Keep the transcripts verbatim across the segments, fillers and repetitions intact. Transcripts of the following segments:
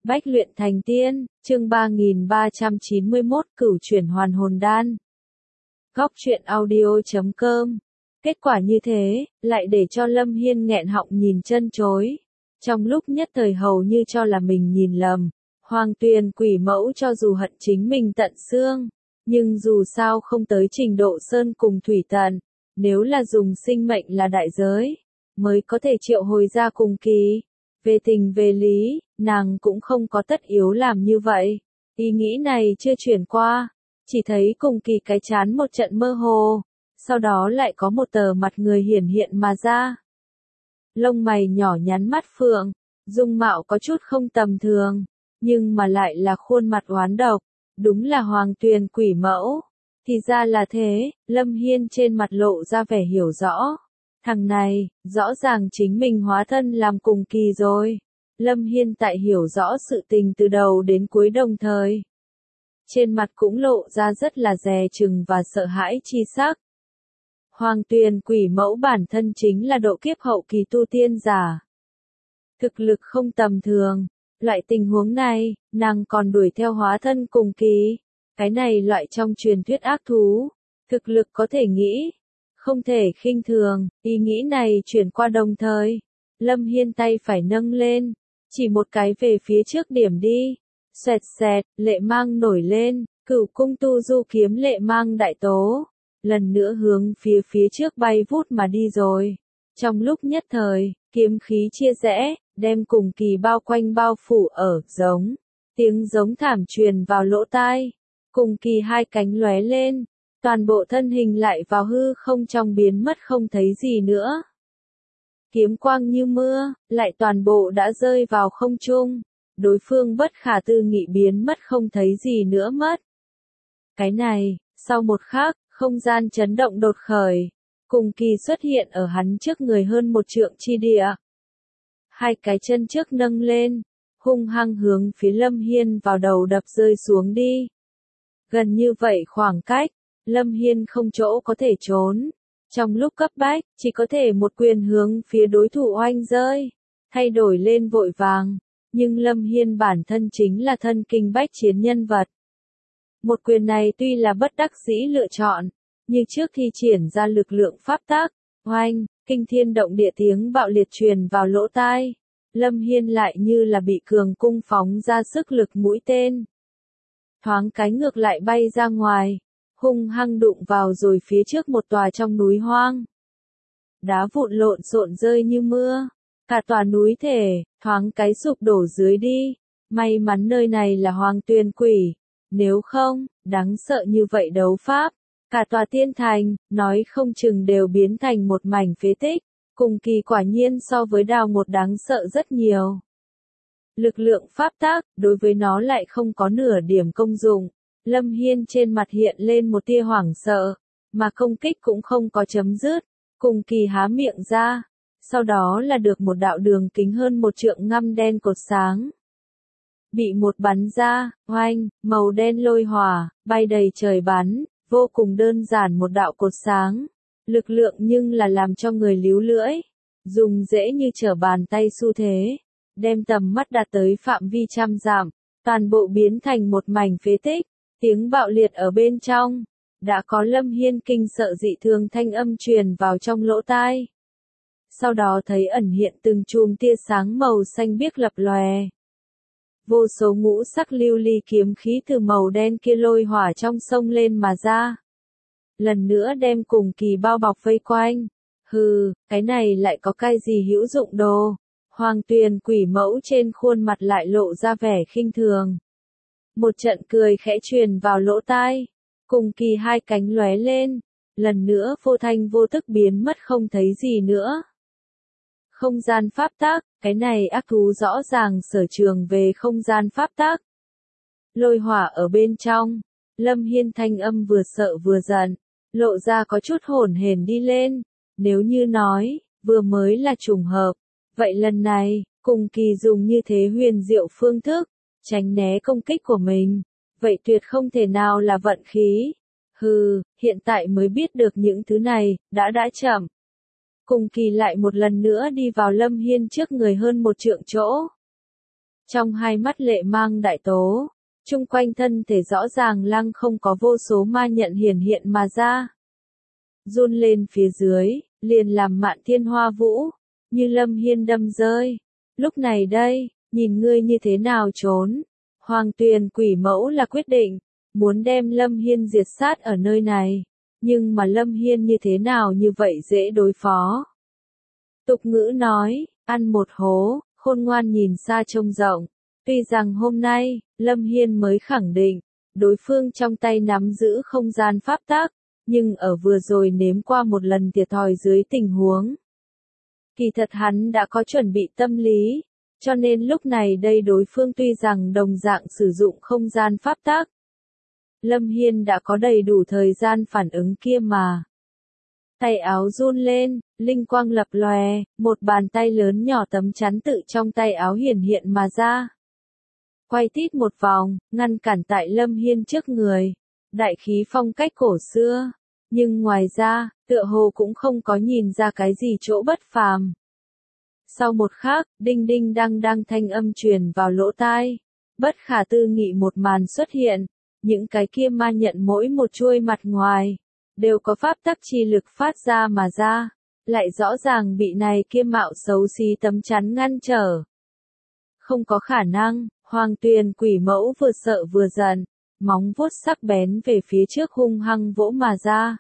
Bách luyện thành tiên, chương ba nghìn ba trăm chín mươi mốt cửu chuyển hoàn hồn đan. Góc truyện audio chấm com. Kết quả như thế, lại để cho Lâm Hiên nghẹn họng nhìn chân chối. Trong lúc nhất thời hầu như cho là mình nhìn lầm, Hoàng Tuyền quỷ mẫu cho dù hận chính mình tận xương, nhưng dù sao không tới trình độ sơn cùng thủy tận, nếu là dùng sinh mệnh là đại giới, mới có thể triệu hồi ra cùng kỳ. Về tình về lý, nàng cũng không có tất yếu làm như vậy. Ý nghĩ này chưa chuyển qua, chỉ thấy cùng kỳ cái chán một trận mơ hồ, sau đó lại có một tờ mặt người hiển hiện mà ra. Lông mày nhỏ nhắn mắt phượng, dung mạo có chút không tầm thường, nhưng mà lại là khuôn mặt oán độc, đúng là Hoàng Tuyền quỷ mẫu. Thì ra là thế, Lâm Hiên trên mặt lộ ra vẻ hiểu rõ. Thằng này, rõ ràng chính mình hóa thân làm cùng kỳ rồi. Lâm Hiên tại hiểu rõ sự tình từ đầu đến cuối đồng thời. Trên mặt cũng lộ ra rất là dè chừng và sợ hãi chi sắc. Hoàng Tuyền quỷ mẫu bản thân chính là độ kiếp hậu kỳ tu tiên giả. Thực lực không tầm thường. Loại tình huống này, nàng còn đuổi theo hóa thân cùng kỳ. Cái này loại trong truyền thuyết ác thú. Thực lực có thể nghĩ. Không thể khinh thường, ý nghĩ này chuyển qua đồng thời. Lâm Hiên tay phải nâng lên, chỉ một cái về phía trước điểm đi. Xoẹt xẹt, lệ mang nổi lên, cửu cung tu du kiếm lệ mang đại tố. Lần nữa hướng phía phía trước bay vút mà đi rồi. Trong lúc nhất thời, kiếm khí chia rẽ, đem cùng kỳ bao quanh bao phủ ở, giống. Tiếng giống thảm truyền vào lỗ tai. Cùng kỳ hai cánh lóe lên. Toàn bộ thân hình lại vào hư không trong biến mất không thấy gì nữa. Kiếm quang như mưa, lại toàn bộ đã rơi vào không trung. Đối phương bất khả tư nghị biến mất không thấy gì nữa mất. Cái này, sau một khắc, không gian chấn động đột khởi. Cùng kỳ xuất hiện ở hắn trước người hơn một trượng chi địa. Hai cái chân trước nâng lên, hung hăng hướng phía Lâm Hiên vào đầu đập rơi xuống đi. Gần như vậy khoảng cách. Lâm Hiên không chỗ có thể trốn. Trong lúc cấp bách, chỉ có thể một quyền hướng phía đối thủ oanh rơi. Thay đổi lên vội vàng. Nhưng Lâm Hiên bản thân chính là thân kinh bách chiến nhân vật. Một quyền này tuy là bất đắc dĩ lựa chọn. Như trước thi triển ra lực lượng pháp tác. Oanh, kinh thiên động địa tiếng bạo liệt truyền vào lỗ tai. Lâm Hiên lại như là bị cường cung phóng ra sức lực mũi tên. Thoáng cái ngược lại bay ra ngoài. Hung hăng đụng vào rồi phía trước một tòa trong núi hoang. Đá vụn lộn xộn rơi như mưa. Cả tòa núi thể, thoáng cái sụp đổ dưới đi. May mắn nơi này là Hoàng Tuyền quỷ. Nếu không, đáng sợ như vậy đấu pháp. Cả tòa tiên thành, nói không chừng đều biến thành một mảnh phế tích. Cùng kỳ quả nhiên so với đào một đáng sợ rất nhiều. Lực lượng pháp tác, đối với nó lại không có nửa điểm công dụng. Lâm Hiên trên mặt hiện lên một tia hoảng sợ, mà công kích cũng không có chấm dứt, cùng kỳ há miệng ra, sau đó là được một đạo đường kính hơn một trượng ngăm đen cột sáng. Bị một bắn ra, oanh, màu đen lôi hỏa, bay đầy trời bắn, vô cùng đơn giản một đạo cột sáng, lực lượng nhưng là làm cho người líu lưỡi, dùng dễ như trở bàn tay xu thế, đem tầm mắt đạt tới phạm vi trăm dặm, toàn bộ biến thành một mảnh phế tích. Tiếng bạo liệt ở bên trong, đã có Lâm Hiên kinh sợ dị thường thanh âm truyền vào trong lỗ tai. Sau đó thấy ẩn hiện từng chùm tia sáng màu xanh biếc lập lòe. Vô số ngũ sắc lưu ly kiếm khí từ màu đen kia lôi hỏa trong sông lên mà ra. Lần nữa đem cùng kỳ bao bọc vây quanh. Hừ, cái này lại có cái gì hữu dụng đồ. Hoàng Tuyền quỷ mẫu trên khuôn mặt lại lộ ra vẻ khinh thường. Một trận cười khẽ truyền vào lỗ tai. Cùng kỳ hai cánh lóe lên. Lần nữa vô thanh vô tức biến mất không thấy gì nữa. Không gian pháp tác, cái này ác thú rõ ràng sở trường về không gian pháp tác. Lôi hỏa ở bên trong. Lâm Hiên thanh âm vừa sợ vừa giận. Lộ ra có chút hổn hển đi lên. Nếu như nói, vừa mới là trùng hợp. Vậy lần này, cùng kỳ dùng như thế huyền diệu phương thức. Tránh né công kích của mình, vậy tuyệt không thể nào là vận khí. Hừ, hiện tại mới biết được những thứ này, đã đã chậm. Cùng kỳ lại một lần nữa đi vào Lâm Hiên trước người hơn một trượng chỗ. Trong hai mắt lệ mang đại tố, chung quanh thân thể rõ ràng lăng không có vô số ma nhận hiển hiện mà ra. Run lên phía dưới, liền làm mạn thiên hoa vũ, như Lâm Hiên đâm rơi. Lúc này đây, nhìn ngươi như thế nào trốn. Hoàng Tuyền quỷ mẫu là quyết định, muốn đem Lâm Hiên diệt sát ở nơi này. Nhưng mà Lâm Hiên như thế nào như vậy dễ đối phó. Tục ngữ nói, ăn một hố, khôn ngoan nhìn xa trông rộng. Tuy rằng hôm nay, Lâm Hiên mới khẳng định, đối phương trong tay nắm giữ không gian pháp tắc, nhưng ở vừa rồi nếm qua một lần thiệt thòi dưới tình huống. Kỳ thật hắn đã có chuẩn bị tâm lý, cho nên lúc này đây đối phương tuy rằng đồng dạng sử dụng không gian pháp tắc. Lâm Hiên đã có đầy đủ thời gian phản ứng kia mà. Tay áo run lên, linh quang lập lòe, một bàn tay lớn nhỏ tấm chắn tự trong tay áo hiển hiện mà ra. Quay tít một vòng, ngăn cản tại Lâm Hiên trước người. Đại khí phong cách cổ xưa, nhưng ngoài ra, tựa hồ cũng không có nhìn ra cái gì chỗ bất phàm. Sau một khắc, đinh đinh đang đang thanh âm truyền vào lỗ tai. Bất khả tư nghị một màn xuất hiện, những cái kia ma nhận mỗi một chuôi mặt ngoài, đều có pháp tắc chi lực phát ra mà ra, lại rõ ràng bị này kia mạo xấu xí tấm chắn ngăn trở. Không có khả năng, Hoàng Tuyền quỷ mẫu vừa sợ vừa giận, móng vuốt sắc bén về phía trước hung hăng vỗ mà ra.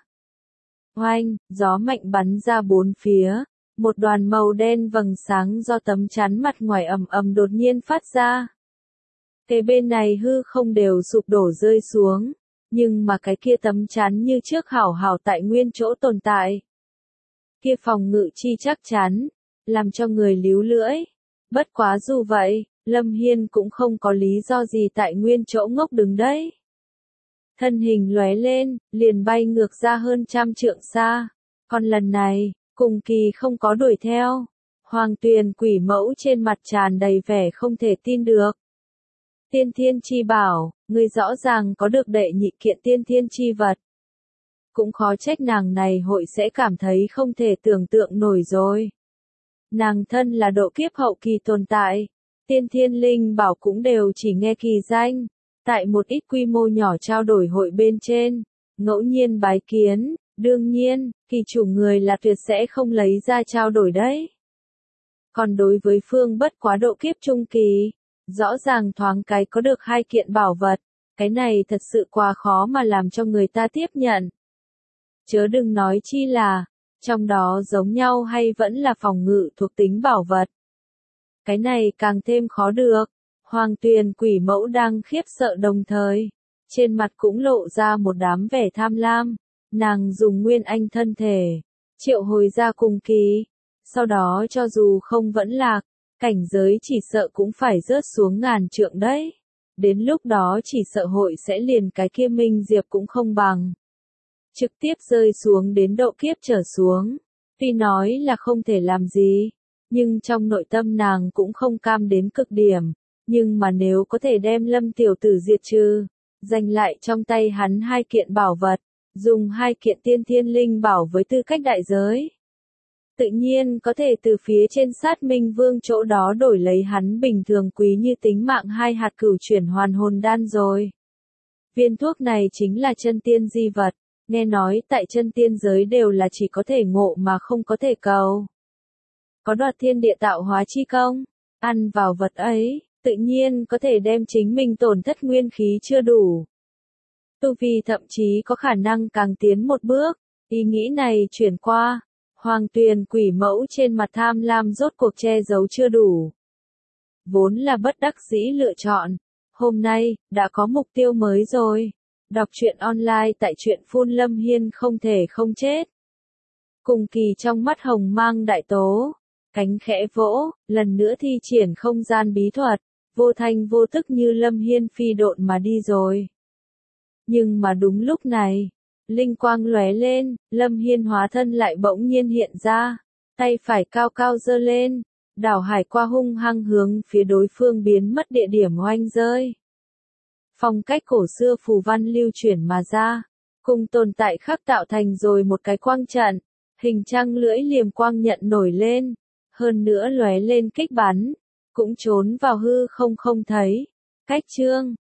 Oanh, gió mạnh bắn ra bốn phía, một đoàn màu đen vầng sáng do tấm chắn mặt ngoài ầm ầm đột nhiên phát ra. Cái bên này hư không đều sụp đổ rơi xuống, nhưng mà cái kia tấm chắn như trước hảo hảo tại nguyên chỗ tồn tại. Kia phòng ngự chi chắc chắn, làm cho người líu lưỡi. Bất quá dù vậy, Lâm Hiên cũng không có lý do gì tại nguyên chỗ ngốc đứng đấy. Thân hình lóe lên, liền bay ngược ra hơn trăm trượng xa. Còn lần này, cùng kỳ không có đuổi theo. Hoàng Tuyền quỷ mẫu trên mặt tràn đầy vẻ không thể tin được. Tiên thiên chi bảo, người rõ ràng có được đệ nhị kiện tiên thiên chi vật. Cũng khó trách nàng này hội sẽ cảm thấy không thể tưởng tượng nổi rồi. Nàng thân là độ kiếp hậu kỳ tồn tại, tiên thiên linh bảo cũng đều chỉ nghe kỳ danh, tại một ít quy mô nhỏ trao đổi hội bên trên, ngẫu nhiên bái kiến, đương nhiên, kỳ chủ người là tuyệt sẽ không lấy ra trao đổi đấy. Còn đối với phương bất quá độ kiếp trung kỳ, rõ ràng thoáng cái có được hai kiện bảo vật, cái này thật sự quá khó mà làm cho người ta tiếp nhận. Chớ đừng nói chi là, trong đó giống nhau hay vẫn là phòng ngự thuộc tính bảo vật. Cái này càng thêm khó được. Hoàng Tuyền quỷ mẫu đang khiếp sợ đồng thời, trên mặt cũng lộ ra một đám vẻ tham lam. Nàng dùng nguyên anh thân thể, triệu hồi ra cùng kỳ, sau đó cho dù không vẫn lạc, cảnh giới chỉ sợ cũng phải rớt xuống ngàn trượng đấy. Đến lúc đó chỉ sợ hội sẽ liền cái kia minh diệp cũng không bằng. Trực tiếp rơi xuống đến độ kiếp trở xuống. Tuy nói là không thể làm gì, nhưng trong nội tâm nàng cũng không cam đến cực điểm. Nhưng mà nếu có thể đem Lâm tiểu tử diệt trừ, giành lại trong tay hắn hai kiện bảo vật, dùng hai kiện tiên thiên linh bảo với tư cách đại giới. Tự nhiên có thể từ phía trên sát minh vương chỗ đó đổi lấy hắn bình thường quý như tính mạng hai hạt cửu chuyển hoàn hồn đan rồi. Viên thuốc này chính là chân tiên di vật, nghe nói tại chân tiên giới đều là chỉ có thể ngộ mà không có thể cầu. Có đoạt thiên địa tạo hóa chi công, ăn vào vật ấy, tự nhiên có thể đem chính mình tổn thất nguyên khí chưa đủ. Tu vi thậm chí có khả năng càng tiến một bước, ý nghĩ này chuyển qua. Hoàng Tuyền quỷ mẫu trên mặt tham lam rốt cuộc che giấu chưa đủ. Vốn là bất đắc dĩ lựa chọn. Hôm nay, đã có mục tiêu mới rồi. Đọc truyện online tại truyện phun Lâm Hiên không thể không chết. Cùng kỳ trong mắt hồng mang đại tố. Cánh khẽ vỗ, lần nữa thi triển không gian bí thuật. Vô thanh vô tức như Lâm Hiên phi độn mà đi rồi. Nhưng mà đúng lúc này. Linh quang lóe lên, Lâm Hiên hóa thân lại bỗng nhiên hiện ra, tay phải cao cao giơ lên, đảo hải qua hung hăng hướng phía đối phương biến mất địa điểm oanh rơi. Phong cách cổ xưa phù văn lưu chuyển mà ra, cùng tồn tại khắc tạo thành rồi một cái quang trận, hình trăng lưỡi liềm quang nhận nổi lên, hơn nữa lóe lên kích bắn, cũng trốn vào hư không không thấy. Cách chương